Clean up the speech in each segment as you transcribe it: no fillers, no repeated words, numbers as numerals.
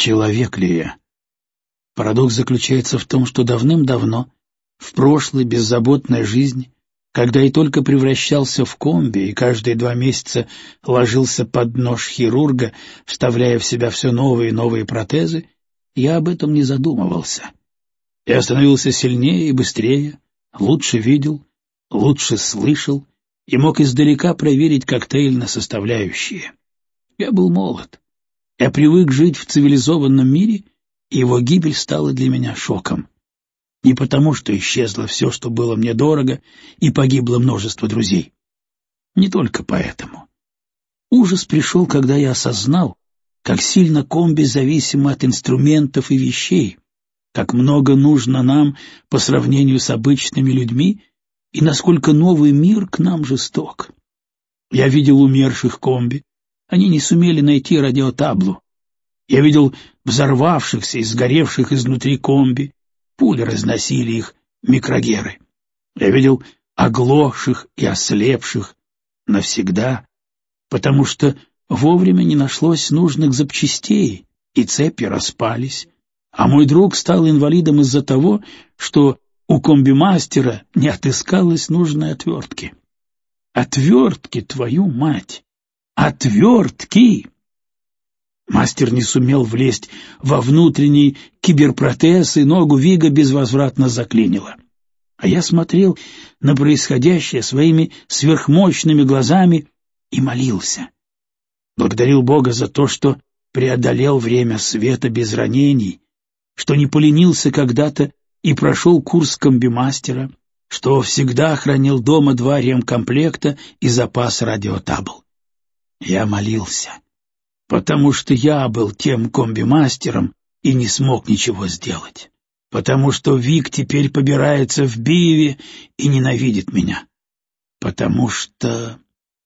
Человек ли я? Парадокс заключается в том, что давным-давно, в прошлой беззаботной жизни, когда я только превращался в комби и каждые 2 месяца ложился под нож хирурга, вставляя в себя все новые и новые протезы, я об этом не задумывался. Я становился сильнее и быстрее, лучше видел, лучше слышал и мог издалека проверить коктейль на составляющие. Я был молод. Я привык жить в цивилизованном мире, и его гибель стала для меня шоком. Не потому, что исчезло все, что было мне дорого, и погибло множество друзей. Не только поэтому. Ужас пришел, когда я осознал, как сильно комби зависимы от инструментов и вещей, как много нужно нам по сравнению с обычными людьми, и насколько новый мир к нам жесток. Я видел умерших комби, они не сумели найти радиотаблу. Я видел взорвавшихся и сгоревших изнутри комби, пули разносили их микрогеры. Я видел оглохших и ослепших навсегда, потому что вовремя не нашлось нужных запчастей, и цепи распались, а мой друг стал инвалидом из-за того, что у комбимастера не отыскалось нужной отвертки. Отвертки, твою мать! Отвертки! Мастер не сумел влезть во внутренний киберпротез, и ногу Вига безвозвратно заклинило. А я смотрел на происходящее своими сверхмощными глазами и молился. Благодарил Бога за то, что преодолел время света без ранений, что не поленился когда-то и прошел курс комбимастера, что всегда хранил дома 2 ремкомплекта и запас радиотабл. Я молился, потому что я был тем комбимастером и не смог ничего сделать, потому что Вик теперь побирается в Биеве и ненавидит меня, потому что...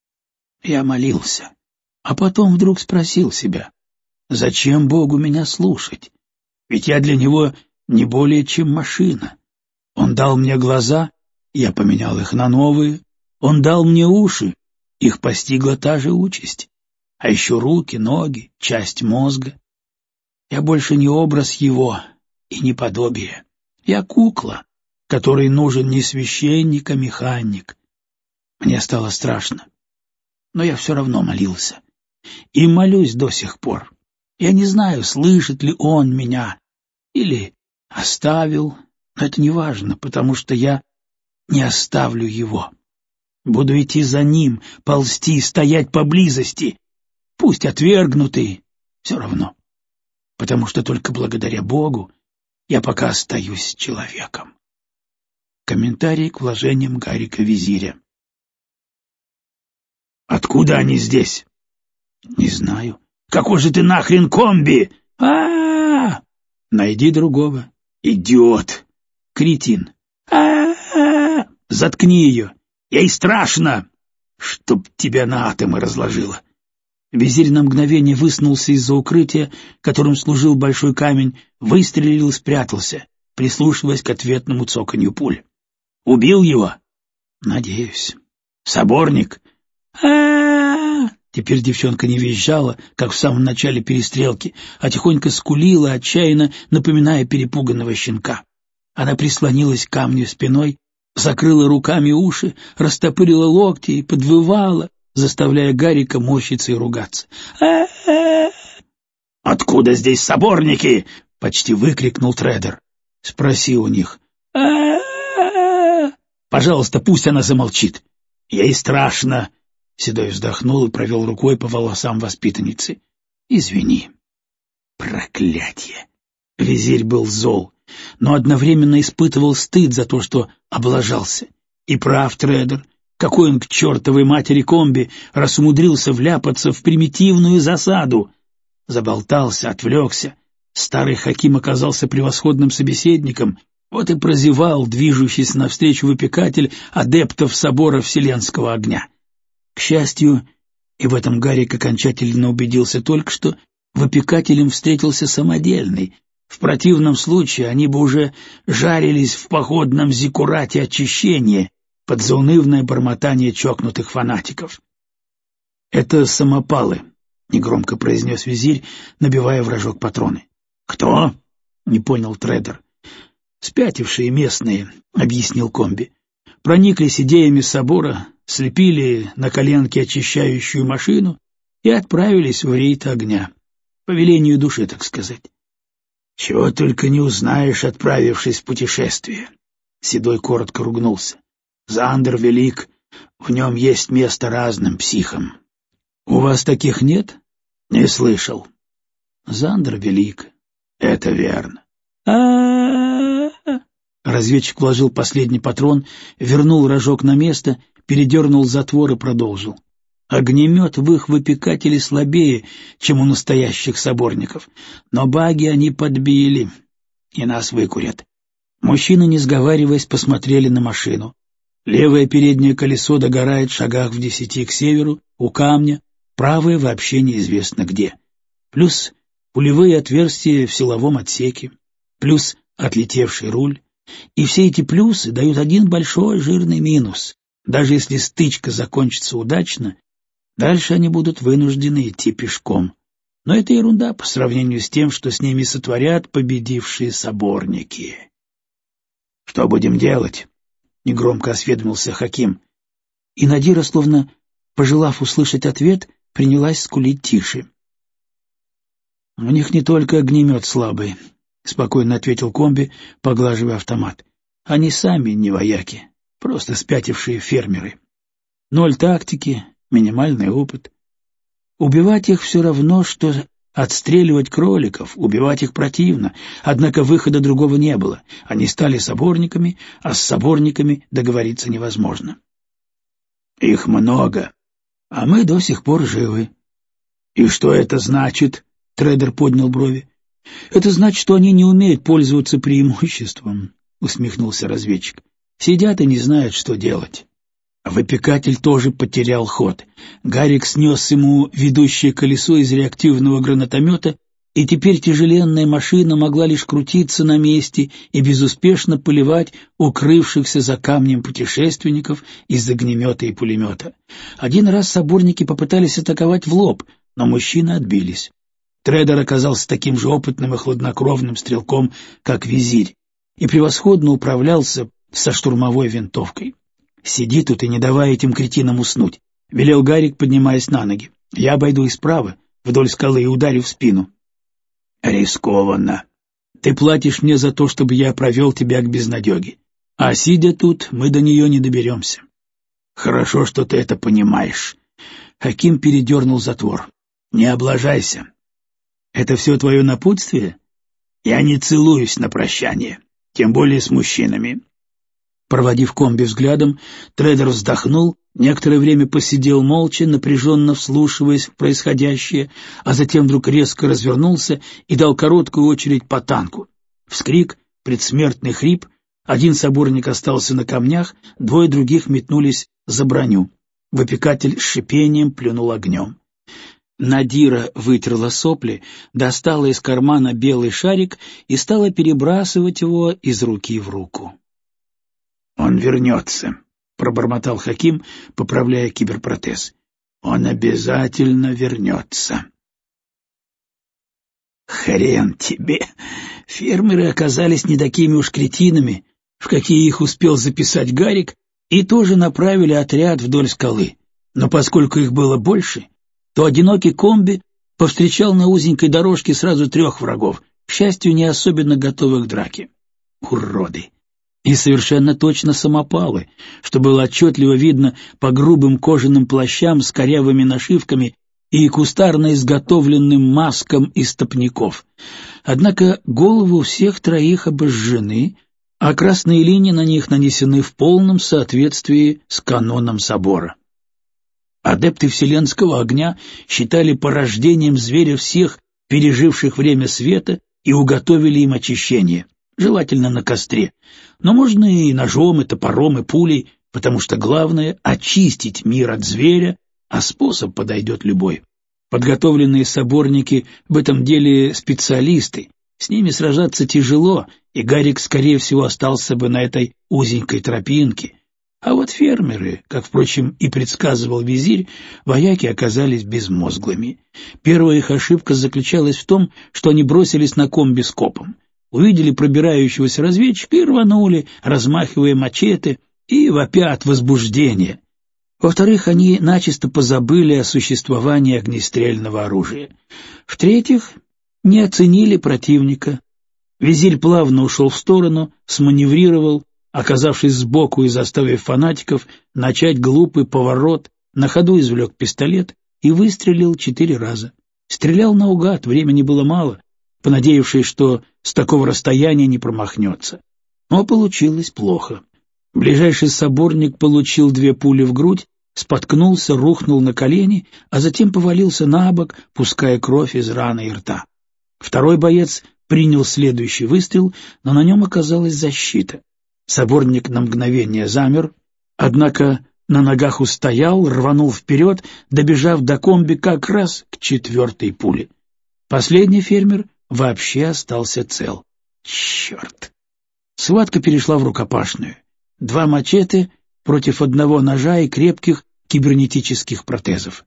Я молился, а потом вдруг спросил себя, зачем Богу меня слушать? Ведь я для него не более чем машина. Он дал мне глаза, я поменял их на новые. Он дал мне уши, их постигла та же участь. А еще руки, ноги, часть мозга. Я больше не образ его и не подобие. Я кукла, которой нужен не священник, а механик. Мне стало страшно, но я все равно молился. И молюсь до сих пор. Я не знаю, слышит ли он меня или оставил, но это не важно, потому что я не оставлю его. Буду идти за ним, ползти, стоять поблизости. Пусть отвергнутый, все равно. Потому что только благодаря Богу я пока остаюсь человеком. Комментарий к вложениям Гарика Визиря. Откуда они здесь? Не знаю. Какой же ты нахрен комби? А-а-а! Найди другого. Идиот. Кретин. А-а-а! Заткни ее. Ей страшно. Чтоб тебя на атомы разложило. Визирь на мгновение высунулся из-за укрытия, которым служил большой камень, выстрелил и спрятался, прислушиваясь к ответному цоканью пуль. Убил его? Надеюсь. Соборник? А-а-а! Теперь девчонка не визжала, как в самом начале перестрелки, а тихонько скулила, отчаянно напоминая перепуганного щенка. Она прислонилась к камню спиной, закрыла руками уши, растопырила локти и подвывала, заставляя Гарика морщиться и ругаться. «А-а-а!» «Откуда здесь соборники?» — почти выкрикнул Тредер. «Спроси у них». «А-а-а!» «Пожалуйста, пусть она замолчит. Ей страшно». Седой вздохнул и провел рукой по волосам воспитанницы. «Извини». Проклятье! Визирь был зол, но одновременно испытывал стыд за то, что облажался. И прав Тредер. Какой он к чертовой матери комби, раз умудрился вляпаться в примитивную засаду. Заболтался, отвлекся. Старый Хаким оказался превосходным собеседником, вот и прозевал движущийся навстречу выпекатель адептов собора Вселенского огня. К счастью, и в этом Гарик окончательно убедился только что, выпекателем встретился самодельный. В противном случае они бы уже жарились в походном зиккурате очищения под заунывное бормотание чокнутых фанатиков. «Это самопалы», — негромко произнес визирь, набивая в рожок патроны. «Кто?» — не понял Тредер. «Спятившие местные», — объяснил комби. «Прониклись идеями собора, слепили на коленке очищающую машину и отправились в рейд огня. По велению души, так сказать». «Чего только не узнаешь, отправившись в путешествие», — Седой коротко ругнулся. «Зандер велик, в нем есть место разным психам». «У вас таких нет?» «Не слышал». «Зандер велик». «Это верно». Разведчик вложил последний патрон, вернул рожок на место, передернул затвор и продолжил. Огнемет в их выпекателе слабее, чем у настоящих соборников, но баги они подбили, и нас выкурят. Мужчины, не сговариваясь, посмотрели на машину. Левое переднее колесо догорает в шагах в 10 к северу, у камня, правое вообще неизвестно где. Плюс пулевые отверстия в силовом отсеке, плюс отлетевший руль. И все эти плюсы дают один большой жирный минус. Даже если стычка закончится удачно, дальше они будут вынуждены идти пешком. Но это ерунда по сравнению с тем, что с ними сотворят победившие соборники. «Что будем делать?» — негромко осведомился Хаким. И Надира, словно пожелав услышать ответ, принялась скулить тише. «У них не только огнемет слабый», — спокойно ответил комби, поглаживая автомат. «Они сами не вояки, просто спятившие фермеры. 0 тактики, минимальный опыт. Убивать их все равно, что отстреливать кроликов, убивать их противно, однако выхода другого не было. Они стали соборниками, а с соборниками договориться невозможно. Их много, а мы до сих пор живы». «И что это значит?» — Тредер поднял брови. «Это значит, что они не умеют пользоваться преимуществом», — усмехнулся разведчик. «Сидят и не знают, что делать». Выпекатель тоже потерял ход. Гарик снес ему ведущее колесо из реактивного гранатомета, и теперь тяжеленная машина могла лишь крутиться на месте и безуспешно поливать укрывшихся за камнем путешественников из огнемета и пулемета. Один раз соборники попытались атаковать в лоб, но мужчины отбились. Тредер оказался таким же опытным и хладнокровным стрелком, как визирь, и превосходно управлялся со штурмовой винтовкой. «Сиди тут и не давай этим кретинам уснуть», — велел Гарик, поднимаясь на ноги. «Я обойду и справа, вдоль скалы, и ударю в спину». «Рискованно. Ты платишь мне за то, чтобы я провел тебя к безнадеге. А сидя тут, мы до нее не доберемся». «Хорошо, что ты это понимаешь». Хаким передернул затвор. «Не облажайся. Это все твое напутствие? Я не целуюсь на прощание, тем более с мужчинами». Проводив комби взглядом, Тредер вздохнул, некоторое время посидел молча, напряженно вслушиваясь в происходящее, а затем вдруг резко развернулся и дал короткую очередь по танку. Вскрик, предсмертный хрип, один соборник остался на камнях, 2 других метнулись за броню. Выпекатель с шипением плюнул огнем. Надира вытерла сопли, достала из кармана белый шарик и стала перебрасывать его из руки в руку. «Он вернется», — пробормотал Хаким, поправляя киберпротез. «Он обязательно вернется». «Хрен тебе! Фермеры оказались не такими уж кретинами, в какие их успел записать Гарик, и тоже направили отряд вдоль скалы. Но поскольку их было больше, то одинокий комби повстречал на узенькой дорожке сразу 3 врагов, к счастью, не особенно готовых к драке. Уроды! И совершенно точно самопалы, что было отчетливо видно по грубым кожаным плащам с корявыми нашивками и кустарно изготовленным маскам из топников. Однако головы у всех 3 обожжены, а красные линии на них нанесены в полном соответствии с каноном собора. Адепты вселенского огня считали порождением зверя всех, переживших время света, и уготовили им очищение. Желательно на костре, но можно и ножом, и топором, и пулей, потому что главное — очистить мир от зверя, а способ подойдет любой. Подготовленные соборники в этом деле специалисты, с ними сражаться тяжело, и Гарик, скорее всего, остался бы на этой узенькой тропинке, А вот фермеры, как, впрочем, и предсказывал визирь, вояки оказались безмозглыми. Первая их ошибка заключалась в том, что они бросились на комби с копом. Увидели пробирающегося разведчика и рванули, размахивая мачете и вопя от возбуждения. Во-вторых, они начисто позабыли о существовании огнестрельного оружия. В-третьих, не оценили противника. Визирь плавно ушел в сторону, сманеврировал, оказавшись сбоку и заставив фанатиков начать глупый поворот, на ходу извлек пистолет и выстрелил 4 раза. Стрелял наугад, времени было мало, понадеявшись, что с такого расстояния не промахнется. Но получилось плохо. Ближайший соборник получил 2 пули в грудь, споткнулся, рухнул на колени, а затем повалился на бок, пуская кровь из раны и рта. Второй боец принял следующий выстрел, но на нем оказалась защита. Соборник на мгновение замер, однако на ногах устоял, рванул вперед, добежав до комби как раз к 4-й пуле. Последний фермер вообще остался цел. Черт! Схватка перешла в рукопашную. 2 мачете против 1 ножа и крепких кибернетических протезов.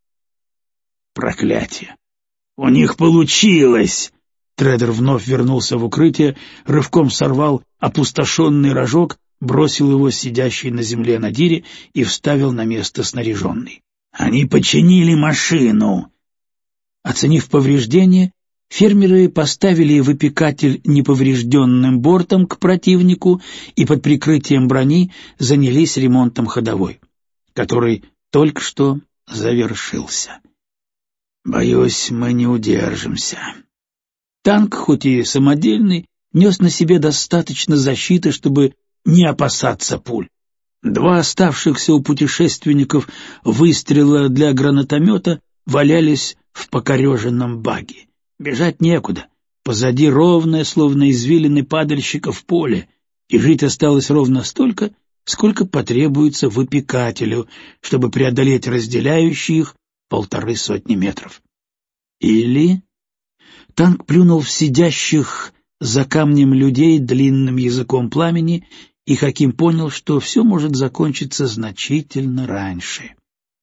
Проклятие! У них получилось! Тредер вновь вернулся в укрытие, рывком сорвал опустошенный рожок, бросил его сидящий на земле Надире и вставил на место снаряженный. «Они починили машину!» Оценив повреждения, фермеры поставили выпекатель неповрежденным бортом к противнику и под прикрытием брони занялись ремонтом ходовой, который только что завершился. «Боюсь, мы не удержимся». Танк, хоть и самодельный, нес на себе достаточно защиты, чтобы не опасаться пуль. 2 оставшихся у путешественников выстрела для гранатомета валялись в покореженном багги. Бежать некуда. Позади ровное, словно извилины падальщиков, поле, и жить осталось ровно столько, сколько потребуется выпекателю, чтобы преодолеть разделяющие их 150 метров. Или... Танк плюнул в сидящих за камнем людей длинным языком пламени, и Хаким понял, что все может закончиться значительно раньше.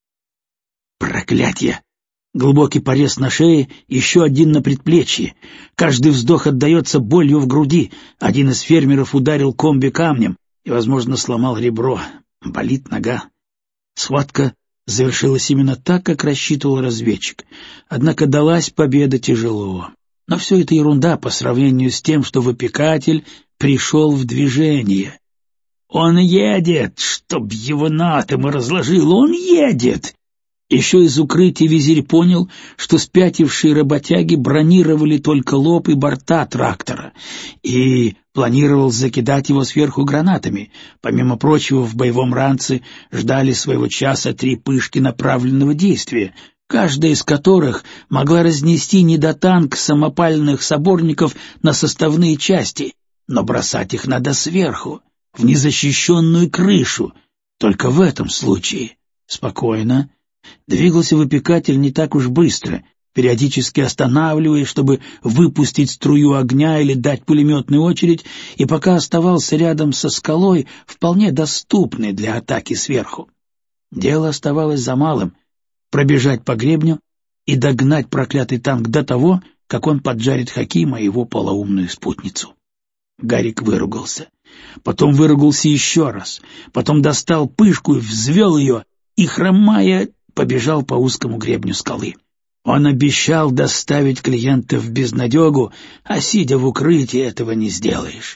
Проклятье! Глубокий порез на шее, еще один на предплечье. Каждый вздох отдается болью в груди. Один из фермеров ударил комби камнем и, возможно, сломал ребро. Болит нога. Схватка завершилась именно так, как рассчитывал разведчик. Однако далась победа тяжело. Но все это ерунда по сравнению с тем, что выпекатель пришел в движение. «Он едет! Чтоб его на атомы разложил! Он едет!» Еще из укрытия визирь понял, что спятившие работяги бронировали только лоб и борта трактора, и планировал закидать его сверху гранатами. Помимо прочего, в боевом ранце ждали своего часа 3 пышки направленного действия, каждая из которых могла разнести недотанк самопальных соборников на составные части, но бросать их надо сверху, в незащищенную крышу. Только в этом случае спокойно двигался выпекатель не так уж быстро, периодически останавливаясь, чтобы выпустить струю огня или дать пулеметную очередь, и пока оставался рядом со скалой, вполне доступной для атаки сверху. Дело оставалось за малым — пробежать по гребню и догнать проклятый танк до того, как он поджарит Хакима и его полоумную спутницу. Гарик выругался. Потом выругался еще раз. Потом достал пышку и взвел ее, и, хромая, побежал по узкому гребню скалы. Он обещал доставить клиента в безнадегу, а, сидя в укрытии, этого не сделаешь.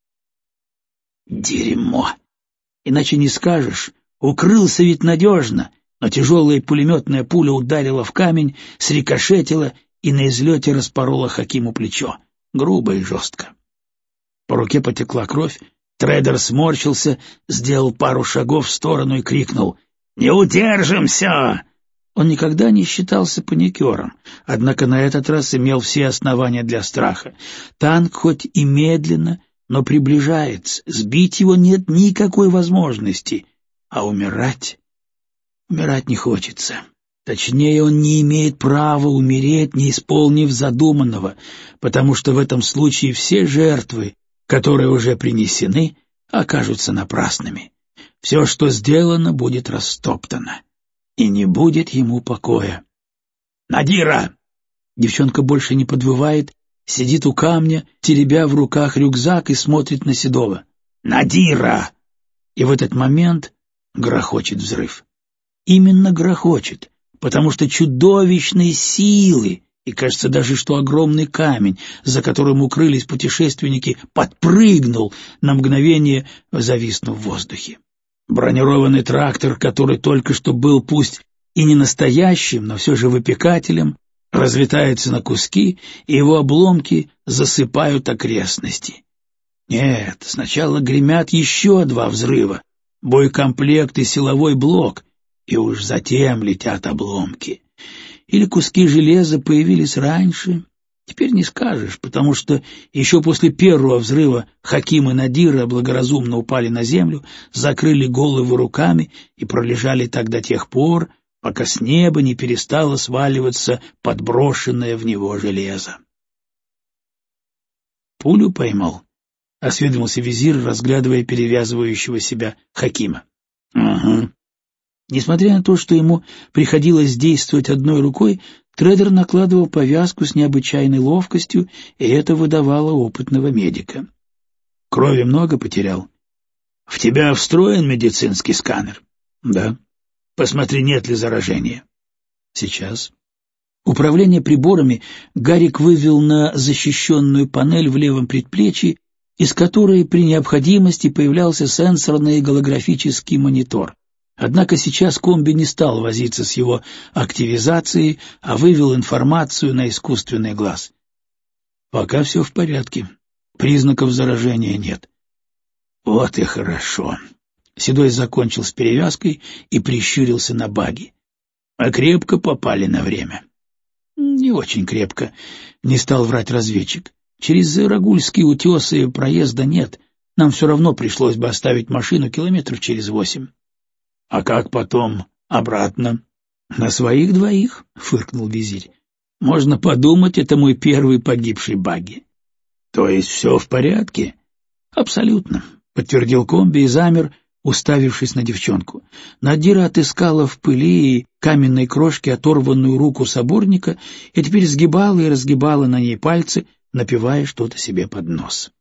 Дерьмо! Иначе не скажешь. Укрылся ведь надежно, но тяжелая пулеметная пуля ударила в камень, срикошетила и на излете распорола Хакиму плечо. Грубо и жестко. По руке потекла кровь. Тредер сморщился, сделал пару шагов в сторону и крикнул: «Не удержимся!» Он никогда не считался паникером, однако на этот раз имел все основания для страха. Танк хоть и медленно, но приближается, сбить его нет никакой возможности, а умирать не хочется. Точнее, он не имеет права умереть, не исполнив задуманного, потому что в этом случае все жертвы, которые уже принесены, окажутся напрасными. Все, что сделано, будет растоптано, и не будет ему покоя. «Надира!» Девчонка больше не подвывает, сидит у камня, теребя в руках рюкзак и смотрит на Седова. «Надира!» И в этот момент грохочет взрыв. Именно грохочет, потому что чудовищной силы, и кажется даже, что огромный камень, за которым укрылись путешественники, подпрыгнул на мгновение, зависнув в воздухе. Бронированный трактор, который только что был пусть и не настоящим, но все же выпекателем, разлетается на куски, и его обломки засыпают окрестности. Нет, сначала гремят еще 2 взрыва, боекомплект и силовой блок, и уж затем летят обломки. Или куски железа появились раньше, теперь не скажешь, потому что еще после первого взрыва Хаким и Надира благоразумно упали на землю, закрыли головы руками и пролежали так до тех пор, пока с неба не перестало сваливаться подброшенное в него железо. «Пулю поймал?» — осведомился визирь, разглядывая перевязывающего себя Хакима. «Ага». Несмотря на то, что ему приходилось действовать одной рукой, трейдер накладывал повязку с необычайной ловкостью, и это выдавало опытного медика. «Крови много потерял?» «В тебя встроен медицинский сканер?» «Да». «Посмотри, нет ли заражения». «Сейчас». Управление приборами Гарик вывел на защищенную панель в левом предплечье, из которой при необходимости появлялся сенсорный голографический монитор. Однако сейчас комби не стал возиться с его активизацией, а вывел информацию на искусственный глаз. «Пока все в порядке. Признаков заражения нет». «Вот и хорошо». Седой закончил с перевязкой и прищурился на баги. «А крепко попали на время». «Не очень крепко», — не стал врать разведчик. «Через Рагульские утесы проезда нет. Нам все равно пришлось бы оставить машину километров через 8». «А как потом обратно?» «На своих 2», — фыркнул визирь. «Можно подумать, это мой первый погибший багги». «То есть все в порядке?» «Абсолютно», — подтвердил комби и замер, уставившись на девчонку. Надира отыскала в пыли и каменной крошке оторванную руку соборника и теперь сгибала и разгибала на ней пальцы, напевая что-то себе под нос.